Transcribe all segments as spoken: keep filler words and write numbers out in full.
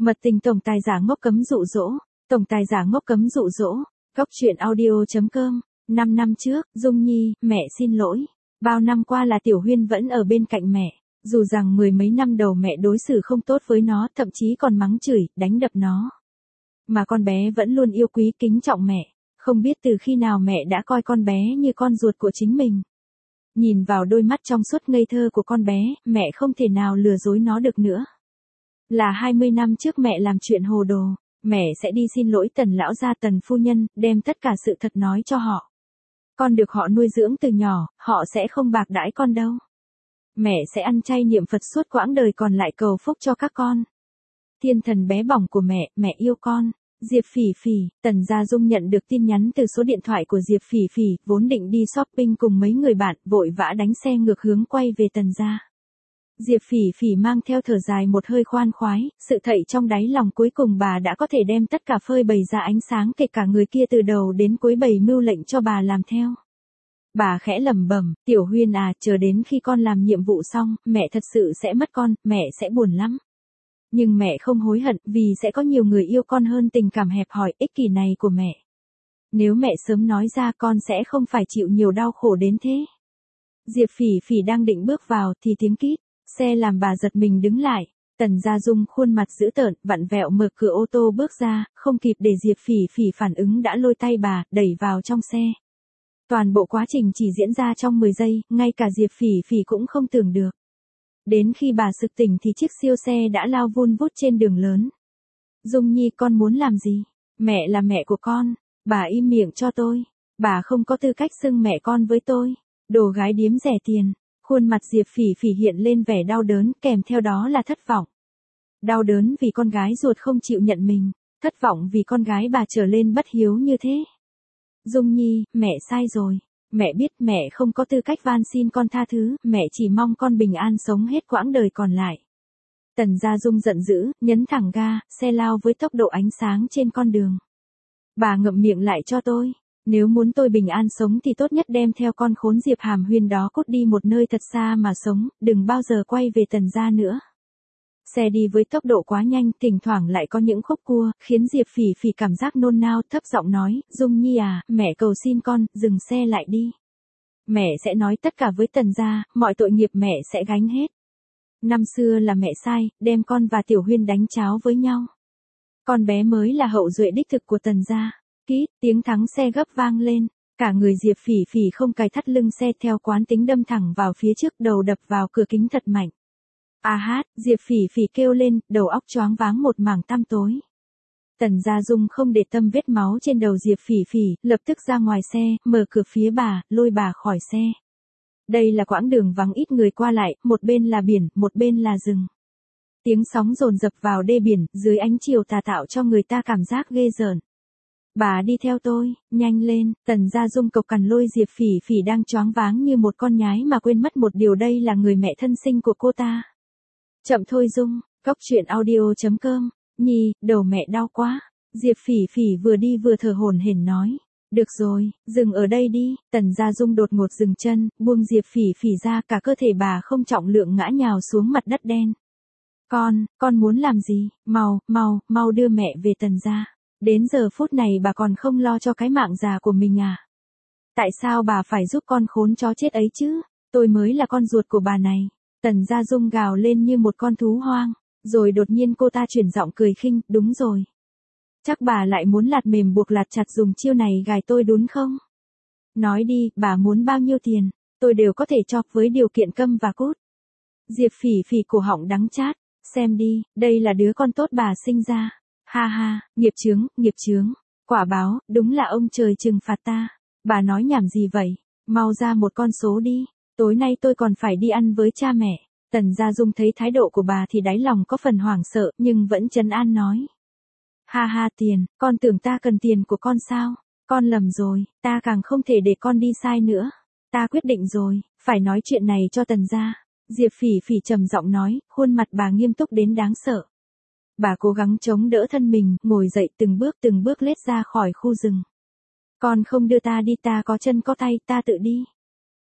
Mật tình tổng tài giả ngốc cấm dụ dỗ, tổng tài giả ngốc cấm dụ dỗ, góc truyện audio.com, năm năm trước, Dung Nhi, mẹ xin lỗi. Bao năm qua là Tiểu Huyên vẫn ở bên cạnh mẹ, dù rằng mười mấy năm đầu mẹ đối xử không tốt với nó, thậm chí còn mắng chửi, đánh đập nó. Mà con bé vẫn luôn yêu quý kính trọng mẹ, không biết từ khi nào mẹ đã coi con bé như con ruột của chính mình. Nhìn vào đôi mắt trong suốt ngây thơ của con bé, mẹ không thể nào lừa dối nó được nữa. Là hai mươi năm trước mẹ làm chuyện hồ đồ, mẹ sẽ đi xin lỗi Tần lão gia Tần phu nhân, đem tất cả sự thật nói cho họ. Con được họ nuôi dưỡng từ nhỏ, họ sẽ không bạc đãi con đâu. Mẹ sẽ ăn chay niệm Phật suốt quãng đời còn lại cầu phúc cho các con. Thiên thần bé bỏng của mẹ, mẹ yêu con. Diệp Phỉ Phỉ. Tần Gia Dung nhận được tin nhắn từ số điện thoại của Diệp Phỉ Phỉ, vốn định đi shopping cùng mấy người bạn, vội vã đánh xe ngược hướng quay về Tần gia. Diệp Phỉ Phỉ mang theo thở dài một hơi khoan khoái, sự thảy trong đáy lòng cuối cùng bà đã có thể đem tất cả phơi bày ra ánh sáng, kể cả người kia từ đầu đến cuối bày mưu lệnh cho bà làm theo. Bà khẽ lẩm bẩm, Tiểu Huyên à, chờ đến khi con làm nhiệm vụ xong, mẹ thật sự sẽ mất con, mẹ sẽ buồn lắm. Nhưng mẹ không hối hận, vì sẽ có nhiều người yêu con hơn tình cảm hẹp hòi, ích kỷ này của mẹ. Nếu mẹ sớm nói ra, con sẽ không phải chịu nhiều đau khổ đến thế. Diệp Phỉ Phỉ đang định bước vào, thì tiếng kít xe làm bà giật mình đứng lại. Tần Gia Dung khuôn mặt dữ tợn, vặn vẹo mở cửa ô tô bước ra, không kịp để Diệp Phỉ Phỉ phản ứng đã lôi tay bà, đẩy vào trong xe. Toàn bộ quá trình chỉ diễn ra trong mười giây, ngay cả Diệp Phỉ Phỉ cũng không tưởng được. Đến khi bà sực tỉnh thì chiếc siêu xe đã lao vun vút trên đường lớn. Dung Nhi, con muốn làm gì? Mẹ là mẹ của con, bà im miệng cho tôi. Bà không có tư cách xưng mẹ con với tôi. Đồ gái điếm rẻ tiền. Khuôn mặt Diệp Phỉ Phỉ hiện lên vẻ đau đớn, kèm theo đó là thất vọng. Đau đớn vì con gái ruột không chịu nhận mình, thất vọng vì con gái bà trở lên bất hiếu như thế. Dung Nhi, mẹ sai rồi. Mẹ biết mẹ không có tư cách van xin con tha thứ, mẹ chỉ mong con bình an sống hết quãng đời còn lại. Tần Gia Dung giận dữ, nhấn thẳng ga, xe lao với tốc độ ánh sáng trên con đường. Bà ngậm miệng lại cho tôi. Nếu muốn tôi bình an sống thì tốt nhất đem theo con khốn Diệp Hàm Huyên đó cút đi một nơi thật xa mà sống, đừng bao giờ quay về Tần gia nữa. Xe đi với tốc độ quá nhanh, thỉnh thoảng lại có những khúc cua, khiến Diệp Phỉ Phỉ cảm giác nôn nao, thấp giọng nói, Dung Nhi à, mẹ cầu xin con, dừng xe lại đi. Mẹ sẽ nói tất cả với Tần gia, mọi tội nghiệp mẹ sẽ gánh hết. Năm xưa là mẹ sai, đem con và Tiểu Huyên đánh cháo với nhau. Con bé mới là hậu duệ đích thực của Tần gia. Kít, tiếng thắng xe gấp vang lên, cả người Diệp Phỉ Phỉ không cài thắt lưng xe theo quán tính đâm thẳng vào phía trước, đầu đập vào cửa kính thật mạnh. A hát, Diệp Phỉ Phỉ kêu lên, đầu óc choáng váng một mảng tăm tối. Tần Gia Dung không để tâm vết máu trên đầu Diệp Phỉ Phỉ, lập tức ra ngoài xe, mở cửa phía bà, lôi bà khỏi xe. Đây là quãng đường vắng ít người qua lại, một bên là biển, một bên là rừng. Tiếng sóng dồn dập vào đê biển, dưới ánh chiều tà tạo cho người ta cảm giác ghê rợn. Bà đi theo tôi, nhanh lên. Tần Gia Dung cộc cằn lôi Diệp Phỉ Phỉ đang choáng váng như một con nhái mà quên mất một điều, đây là người mẹ thân sinh của cô ta. Chậm thôi Dung, góc truyện audio.com, Nhi, đầu mẹ đau quá. Diệp Phỉ Phỉ vừa đi vừa thở hổn hển nói. Được rồi, dừng ở đây đi. Tần Gia Dung đột ngột dừng chân, buông Diệp Phỉ Phỉ ra, cả cơ thể bà không trọng lượng ngã nhào xuống mặt đất đen. Con, con muốn làm gì? Mau, mau, mau đưa mẹ về Tần gia. Đến giờ phút này bà còn không lo cho cái mạng già của mình à? Tại sao bà phải giúp con khốn chó chết ấy chứ? Tôi mới là con ruột của bà này. Tần Gia Dung gào lên như một con thú hoang. Rồi đột nhiên cô ta chuyển giọng cười khinh, đúng rồi. Chắc bà lại muốn lạt mềm buộc lạt chặt dùng chiêu này gài tôi đúng không? Nói đi, bà muốn bao nhiêu tiền? Tôi đều có thể cho với điều kiện câm và cút. Diệp Phỉ Phỉ cổ họng đắng chát. Xem đi, đây là đứa con tốt bà sinh ra. Ha ha, nghiệp chướng, nghiệp chướng. Quả báo, đúng là ông trời trừng phạt ta. Bà nói nhảm gì vậy? Mau ra một con số đi. Tối nay tôi còn phải đi ăn với cha mẹ. Tần Gia Dung thấy thái độ của bà thì đáy lòng có phần hoảng sợ, nhưng vẫn trấn an nói. Ha ha, tiền, con tưởng ta cần tiền của con sao? Con lầm rồi, ta càng không thể để con đi sai nữa. Ta quyết định rồi, phải nói chuyện này cho Tần gia. Diệp Phỉ Phỉ trầm giọng nói, khuôn mặt bà nghiêm túc đến đáng sợ. Bà cố gắng chống đỡ thân mình, ngồi dậy từng bước từng bước lết ra khỏi khu rừng. Con không đưa ta đi, ta có chân có tay, ta tự đi.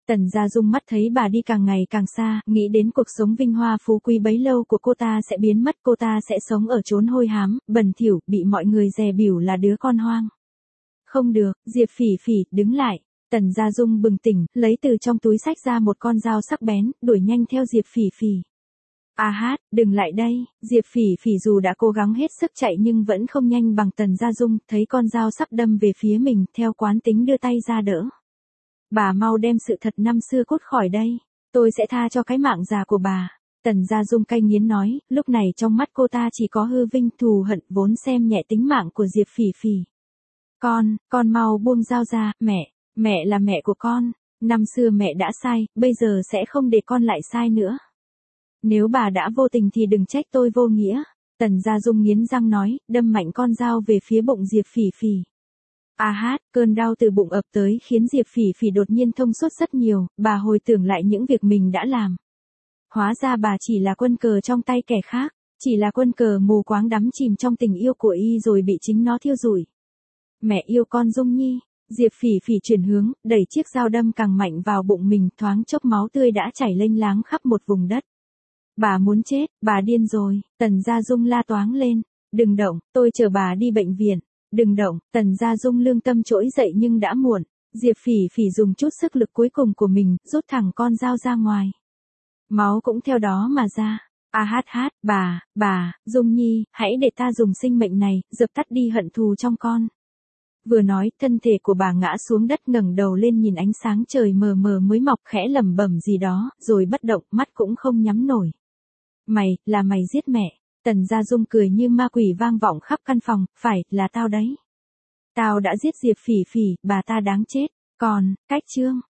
Tần Gia Dung mắt thấy bà đi càng ngày càng xa, nghĩ đến cuộc sống vinh hoa phú quý bấy lâu của cô ta sẽ biến mất, cô ta sẽ sống ở chốn hôi hám, bẩn thỉu, bị mọi người dè bỉu là đứa con hoang. Không được, Diệp Phỉ Phỉ, đứng lại. Tần Gia Dung bừng tỉnh, lấy từ trong túi xách ra một con dao sắc bén, đuổi nhanh theo Diệp Phỉ Phỉ. A hát, đừng lại đây, Diệp Phỉ Phỉ dù đã cố gắng hết sức chạy nhưng vẫn không nhanh bằng Tần Gia Dung, thấy con dao sắp đâm về phía mình, theo quán tính đưa tay ra đỡ. Bà mau đem sự thật năm xưa cút khỏi đây, tôi sẽ tha cho cái mạng già của bà. Tần Gia Dung cay nghiến nói, lúc này trong mắt cô ta chỉ có hư vinh thù hận, vốn xem nhẹ tính mạng của Diệp Phỉ Phỉ. Con, con mau buông dao ra, mẹ, mẹ là mẹ của con, năm xưa mẹ đã sai, bây giờ sẽ không để con lại sai nữa. Nếu bà đã vô tình thì đừng trách tôi vô nghĩa. Tần Gia Dung nghiến răng nói, đâm mạnh con dao về phía bụng Diệp Phỉ Phỉ. A hát, cơn đau từ bụng ập tới khiến Diệp Phỉ Phỉ đột nhiên thông suốt rất nhiều, bà hồi tưởng lại những việc mình đã làm. Hóa ra bà chỉ là quân cờ trong tay kẻ khác, chỉ là quân cờ mù quáng đắm chìm trong tình yêu của y rồi bị chính nó thiêu rụi. Mẹ yêu con Dung Nhi. Diệp Phỉ Phỉ chuyển hướng, đẩy chiếc dao đâm càng mạnh vào bụng mình, thoáng chốc máu tươi đã chảy lênh láng khắp một vùng đất. Bà muốn chết, bà điên rồi, Tần Gia Dung la toáng lên. Đừng động, tôi chở bà đi bệnh viện. Đừng động, Tần Gia Dung lương tâm trỗi dậy nhưng đã muộn. Diệp Phỉ Phỉ dùng chút sức lực cuối cùng của mình, rút thẳng con dao ra ngoài. Máu cũng theo đó mà ra. A hát hát, bà, bà, Dung Nhi, hãy để ta dùng sinh mệnh này, dập tắt đi hận thù trong con. Vừa nói, thân thể của bà ngã xuống đất, ngẩng đầu lên nhìn ánh sáng trời mờ mờ mới mọc, khẽ lẩm bẩm gì đó, rồi bất động, mắt cũng không nhắm nổi. Mày, là mày giết mẹ. Tần Gia Dung cười như ma quỷ vang vọng khắp căn phòng, phải, là tao đấy. Tao đã giết Diệp Phỉ Phỉ, bà ta đáng chết. Còn, cách chương.